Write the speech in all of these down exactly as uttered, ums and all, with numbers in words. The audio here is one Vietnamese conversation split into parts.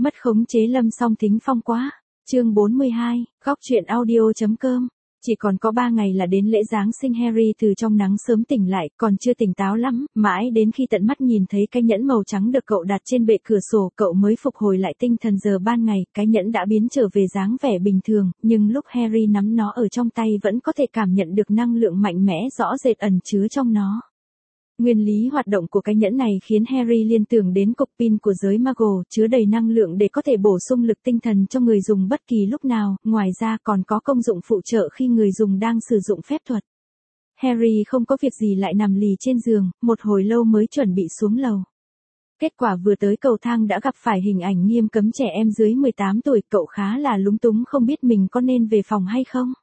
Mất khống chế Lâm Song Thính Phong quá. Chương bốn mươi hai, góc truyện audio.com. Chỉ còn có ba ngày là đến lễ Giáng sinh. Harry từ trong nắng sớm tỉnh lại, còn chưa tỉnh táo lắm, mãi đến khi tận mắt nhìn thấy cái nhẫn màu trắng được cậu đặt trên bệ cửa sổ, cậu mới phục hồi lại tinh thần. Giờ ban ngày, cái nhẫn đã biến trở về dáng vẻ bình thường, nhưng lúc Harry nắm nó ở trong tay vẫn có thể cảm nhận được năng lượng mạnh mẽ rõ rệt ẩn chứa trong nó. Nguyên lý hoạt động của cái nhẫn này khiến Harry liên tưởng đến cục pin của giới Muggle, chứa đầy năng lượng để có thể bổ sung lực tinh thần cho người dùng bất kỳ lúc nào, ngoài ra còn có công dụng phụ trợ khi người dùng đang sử dụng phép thuật. Harry không có việc gì lại nằm lì trên giường, một hồi lâu mới chuẩn bị xuống lầu. Kết quả vừa tới cầu thang đã gặp phải hình ảnh nghiêm cấm trẻ em dưới mười tám tuổi, cậu khá là lúng túng không biết mình có nên về phòng hay không.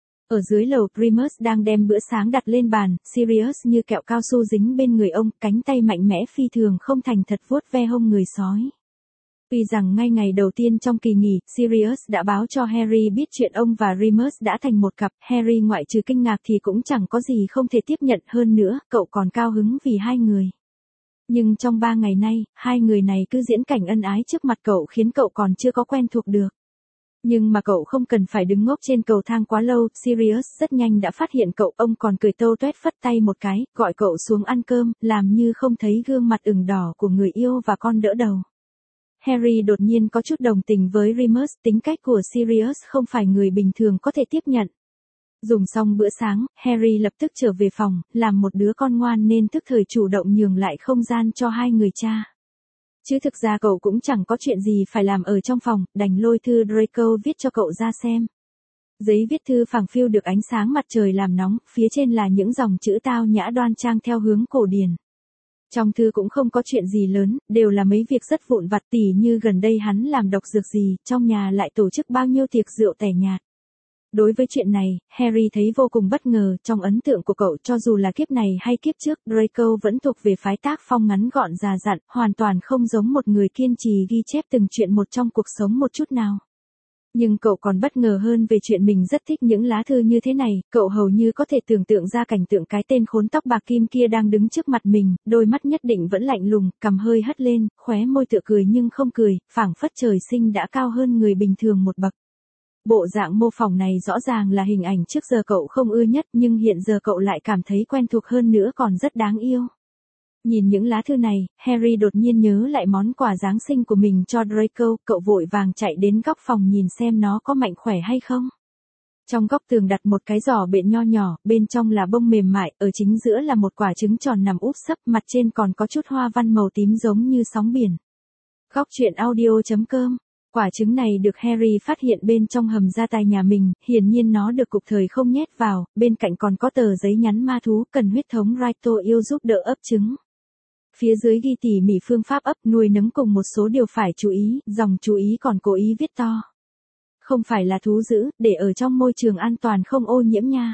Ở dưới lầu, Remus đang đem bữa sáng đặt lên bàn, Sirius như kẹo cao su dính bên người ông, cánh tay mạnh mẽ phi thường không thành thật vuốt ve hông người sói. Tuy rằng ngay ngày đầu tiên trong kỳ nghỉ, Sirius đã báo cho Harry biết chuyện ông và Remus đã thành một cặp, Harry ngoại trừ kinh ngạc thì cũng chẳng có gì không thể tiếp nhận, hơn nữa, cậu còn cao hứng vì hai người. Nhưng trong ba ngày nay, hai người này cứ diễn cảnh ân ái trước mặt cậu khiến cậu còn chưa có quen thuộc được. Nhưng mà cậu không cần phải đứng ngốc trên cầu thang quá lâu, Sirius rất nhanh đã phát hiện cậu, ông còn cười tâu tuét phất tay một cái, gọi cậu xuống ăn cơm, làm như không thấy gương mặt ửng đỏ của người yêu và con đỡ đầu. Harry đột nhiên có chút đồng tình với Remus, tính cách của Sirius không phải người bình thường có thể tiếp nhận. Dùng xong bữa sáng, Harry lập tức trở về phòng, làm một đứa con ngoan nên tức thời chủ động nhường lại không gian cho hai người cha. Chứ thực ra cậu cũng chẳng có chuyện gì phải làm ở trong phòng, đành lôi thư Draco viết cho cậu ra xem. Giấy viết thư phẳng phiu được ánh sáng mặt trời làm nóng, phía trên là những dòng chữ tao nhã đoan trang theo hướng cổ điển. Trong thư cũng không có chuyện gì lớn, đều là mấy việc rất vụn vặt, tỉ như gần đây hắn làm độc dược gì, trong nhà lại tổ chức bao nhiêu tiệc rượu tẻ nhạt. Đối với chuyện này, Harry thấy vô cùng bất ngờ, trong ấn tượng của cậu cho dù là kiếp này hay kiếp trước, Draco vẫn thuộc về phái tác phong ngắn gọn già dặn, hoàn toàn không giống một người kiên trì ghi chép từng chuyện một trong cuộc sống một chút nào. Nhưng cậu còn bất ngờ hơn về chuyện mình rất thích những lá thư như thế này, cậu hầu như có thể tưởng tượng ra cảnh tượng cái tên khốn tóc bạc kim kia đang đứng trước mặt mình, đôi mắt nhất định vẫn lạnh lùng, cằm hơi hất lên, khóe môi tựa cười nhưng không cười, phảng phất trời sinh đã cao hơn người bình thường một bậc. Bộ dạng mô phỏng này rõ ràng là hình ảnh trước giờ cậu không ưa nhất, nhưng hiện giờ cậu lại cảm thấy quen thuộc hơn nữa, còn rất đáng yêu. Nhìn những lá thư này, Harry đột nhiên nhớ lại món quà Giáng sinh của mình cho Draco, cậu vội vàng chạy đến góc phòng nhìn xem nó có mạnh khỏe hay không. Trong góc tường đặt một cái giỏ bện nho nhỏ, bên trong là bông mềm mại, ở chính giữa là một quả trứng tròn nằm úp sấp, mặt trên còn có chút hoa văn màu tím giống như sóng biển. Góc truyện audio.com. Quả trứng này được Harry phát hiện bên trong hầm gia tài nhà mình, hiển nhiên nó được cục thời không nhét vào, bên cạnh còn có tờ giấy nhắn ma thú, cần huyết thống Raito yêu giúp đỡ ấp trứng. Phía dưới ghi tỉ mỉ phương pháp ấp, nuôi nấng cùng một số điều phải chú ý, dòng chú ý còn cố ý viết to. Không phải là thú dữ, để ở trong môi trường an toàn không ô nhiễm nha.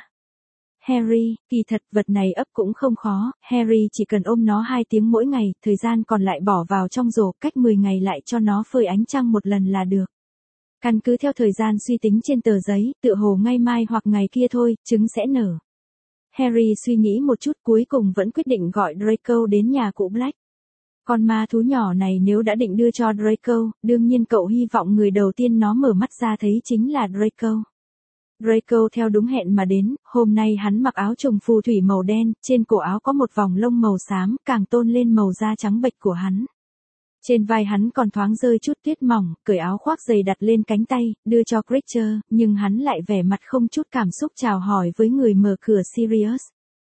Harry, kỳ thật vật này ấp cũng không khó, Harry chỉ cần ôm nó hai tiếng mỗi ngày, thời gian còn lại bỏ vào trong rổ, cách mười ngày lại cho nó phơi ánh trăng một lần là được. Căn cứ theo thời gian suy tính trên tờ giấy, tựa hồ ngay mai hoặc ngày kia thôi, trứng sẽ nở. Harry suy nghĩ một chút cuối cùng vẫn quyết định gọi Draco đến nhà cụ Black. Con ma thú nhỏ này nếu đã định đưa cho Draco, đương nhiên cậu hy vọng người đầu tiên nó mở mắt ra thấy chính là Draco. Draco theo đúng hẹn mà đến, hôm nay hắn mặc áo trùng phù thủy màu đen, trên cổ áo có một vòng lông màu xám, càng tôn lên màu da trắng bệch của hắn. Trên vai hắn còn thoáng rơi chút tuyết mỏng, cởi áo khoác dày đặt lên cánh tay, đưa cho Creature, nhưng hắn lại vẻ mặt không chút cảm xúc chào hỏi với người mở cửa Sirius.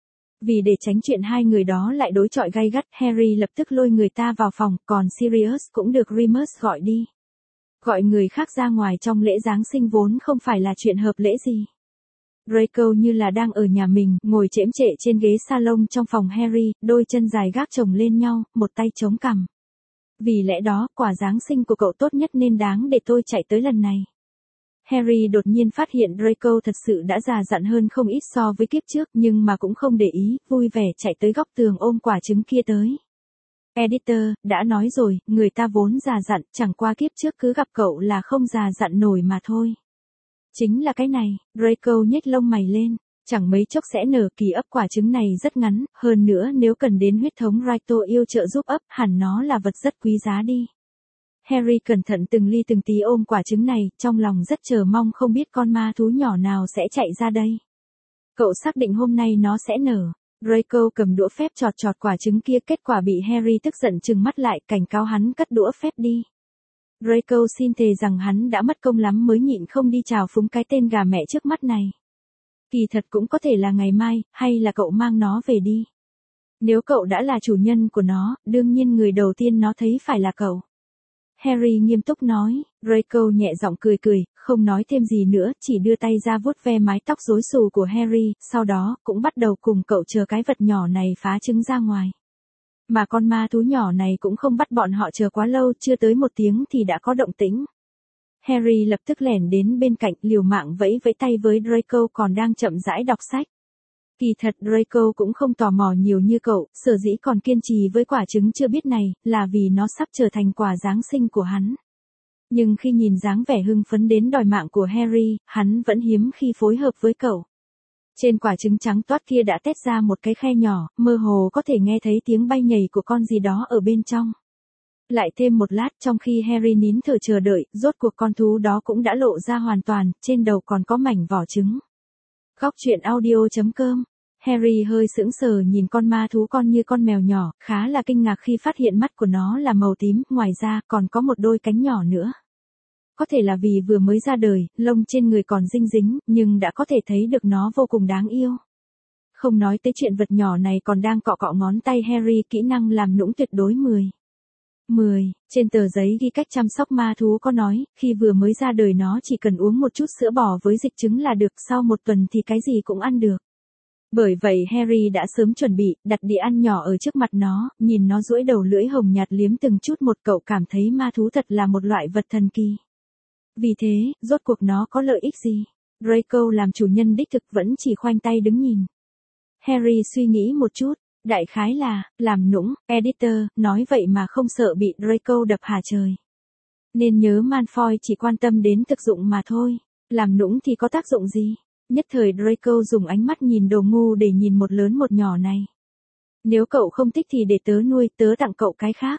Vì để tránh chuyện hai người đó lại đối chọi gay gắt, Harry lập tức lôi người ta vào phòng, còn Sirius cũng được Remus gọi đi. Gọi người khác ra ngoài trong lễ Giáng sinh vốn không phải là chuyện hợp lễ gì. Draco như là đang ở nhà mình, ngồi chễm chệ trên ghế salon trong phòng Harry, đôi chân dài gác chồng lên nhau, một tay chống cằm. Vì lẽ đó, quả Giáng sinh của cậu tốt nhất nên đáng để tôi chạy tới lần này. Harry đột nhiên phát hiện Draco thật sự đã già dặn hơn không ít so với kiếp trước, nhưng mà cũng không để ý, vui vẻ chạy tới góc tường ôm quả trứng kia tới. Editor, đã nói rồi, người ta vốn già dặn, chẳng qua kiếp trước cứ gặp cậu là không già dặn nổi mà thôi. Chính là cái này, Draco nhếch lông mày lên, chẳng mấy chốc sẽ nở, kỳ ấp quả trứng này rất ngắn, hơn nữa nếu cần đến huyết thống Raito yêu trợ giúp ấp, hẳn nó là vật rất quý giá đi. Harry cẩn thận từng ly từng tí ôm quả trứng này, trong lòng rất chờ mong không biết con ma thú nhỏ nào sẽ chạy ra đây. Cậu xác định hôm nay nó sẽ nở. Draco cầm đũa phép chọt chọt quả trứng kia, kết quả bị Harry tức giận trừng mắt lại, cảnh cáo hắn cất đũa phép đi. Draco xin thề rằng hắn đã mất công lắm mới nhịn không đi chào phúng cái tên gà mẹ trước mắt này. Kỳ thật cũng có thể là ngày mai, hay là cậu mang nó về đi. Nếu cậu đã là chủ nhân của nó, đương nhiên người đầu tiên nó thấy phải là cậu. Harry nghiêm túc nói. Draco nhẹ giọng cười cười, không nói thêm gì nữa, chỉ đưa tay ra vuốt ve mái tóc rối xù của Harry, sau đó cũng bắt đầu cùng cậu chờ cái vật nhỏ này phá trứng ra ngoài. Mà con ma thú nhỏ này cũng không bắt bọn họ chờ quá lâu, chưa tới một tiếng thì đã có động tĩnh. Harry lập tức lẻn đến bên cạnh, liều mạng vẫy vẫy tay với Draco còn đang chậm rãi đọc sách. Kỳ thật Draco cũng không tò mò nhiều như cậu, sở dĩ còn kiên trì với quả trứng chưa biết này, là vì nó sắp trở thành quà Giáng sinh của hắn. Nhưng khi nhìn dáng vẻ hưng phấn đến đòi mạng của Harry, hắn vẫn hiếm khi phối hợp với cậu. Trên quả trứng trắng toát kia đã tét ra một cái khe nhỏ, mơ hồ có thể nghe thấy tiếng bay nhảy của con gì đó ở bên trong. Lại thêm một lát, trong khi Harry nín thở chờ đợi, rốt cuộc con thú đó cũng đã lộ ra hoàn toàn, trên đầu còn có mảnh vỏ trứng. Góc truyện audio chấm com. Harry hơi sững sờ nhìn con ma thú con như con mèo nhỏ, khá là kinh ngạc khi phát hiện mắt của nó là màu tím, ngoài ra còn có một đôi cánh nhỏ nữa. Có thể là vì vừa mới ra đời, lông trên người còn dinh dính, nhưng đã có thể thấy được nó vô cùng đáng yêu. Không nói tới chuyện vật nhỏ này còn đang cọ cọ ngón tay Harry, kỹ năng làm nũng tuyệt đối mười. mười. Trên tờ giấy ghi cách chăm sóc ma thú có nói, khi vừa mới ra đời nó chỉ cần uống một chút sữa bò với dịch trứng là được, sau một tuần thì cái gì cũng ăn được. Bởi vậy Harry đã sớm chuẩn bị, đặt đĩa ăn nhỏ ở trước mặt nó, nhìn nó duỗi đầu lưỡi hồng nhạt liếm từng chút một, cậu cảm thấy ma thú thật là một loại vật thần kỳ. Vì thế, rốt cuộc nó có lợi ích gì? Draco làm chủ nhân đích thực vẫn chỉ khoanh tay đứng nhìn. Harry suy nghĩ một chút, đại khái là, làm nũng, editor, nói vậy mà không sợ bị Draco đập hả trời. Nên nhớ Malfoy chỉ quan tâm đến thực dụng mà thôi, làm nũng thì có tác dụng gì? Nhất thời Draco dùng ánh mắt nhìn đồ ngu để nhìn một lớn một nhỏ này. Nếu cậu không thích thì để tớ nuôi, tớ tặng cậu cái khác.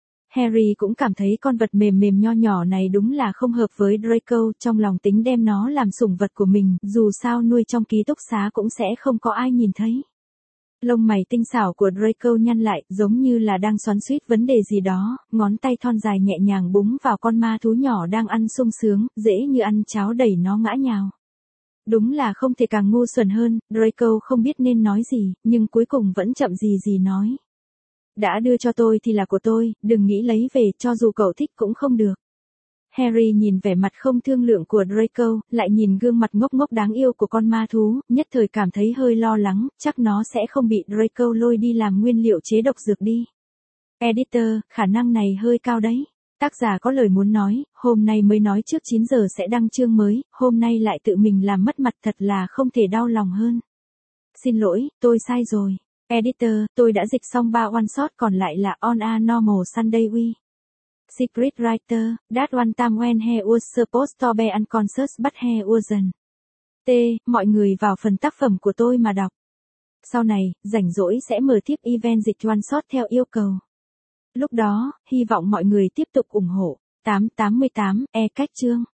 Harry cũng cảm thấy con vật mềm mềm nho nhỏ này đúng là không hợp với Draco, trong lòng tính đem nó làm sủng vật của mình, dù sao nuôi trong ký túc xá cũng sẽ không có ai nhìn thấy. Lông mày tinh xảo của Draco nhăn lại, giống như là đang xoắn xuýt vấn đề gì đó, ngón tay thon dài nhẹ nhàng búng vào con ma thú nhỏ đang ăn sung sướng, dễ như ăn cháo đẩy nó ngã nhào. Đúng là không thể càng ngu xuẩn hơn, Draco không biết nên nói gì, nhưng cuối cùng vẫn chậm gì gì nói. Đã đưa cho tôi thì là của tôi, đừng nghĩ lấy về, cho dù cậu thích cũng không được. Harry nhìn vẻ mặt không thương lượng của Draco, lại nhìn gương mặt ngốc ngốc đáng yêu của con ma thú, nhất thời cảm thấy hơi lo lắng, chắc nó sẽ không bị Draco lôi đi làm nguyên liệu chế độc dược đi. Editor, khả năng này hơi cao đấy. Tác giả có lời muốn nói, hôm nay mới nói trước chín giờ sẽ đăng chương mới, hôm nay lại tự mình làm mất mặt, thật là không thể đau lòng hơn. Xin lỗi, tôi sai rồi. Editor, tôi đã dịch xong ba one shot còn lại là On a Normal Sunday We. Secret Writer, that one time when he was supposed to be unconscious but he wasn't. T, mọi người vào phần tác phẩm của tôi mà đọc. Sau này, rảnh rỗi sẽ mở tiếp event dịch one shot theo yêu cầu. Lúc đó, hy vọng mọi người tiếp tục ủng hộ. tám tám tám, e cách chương.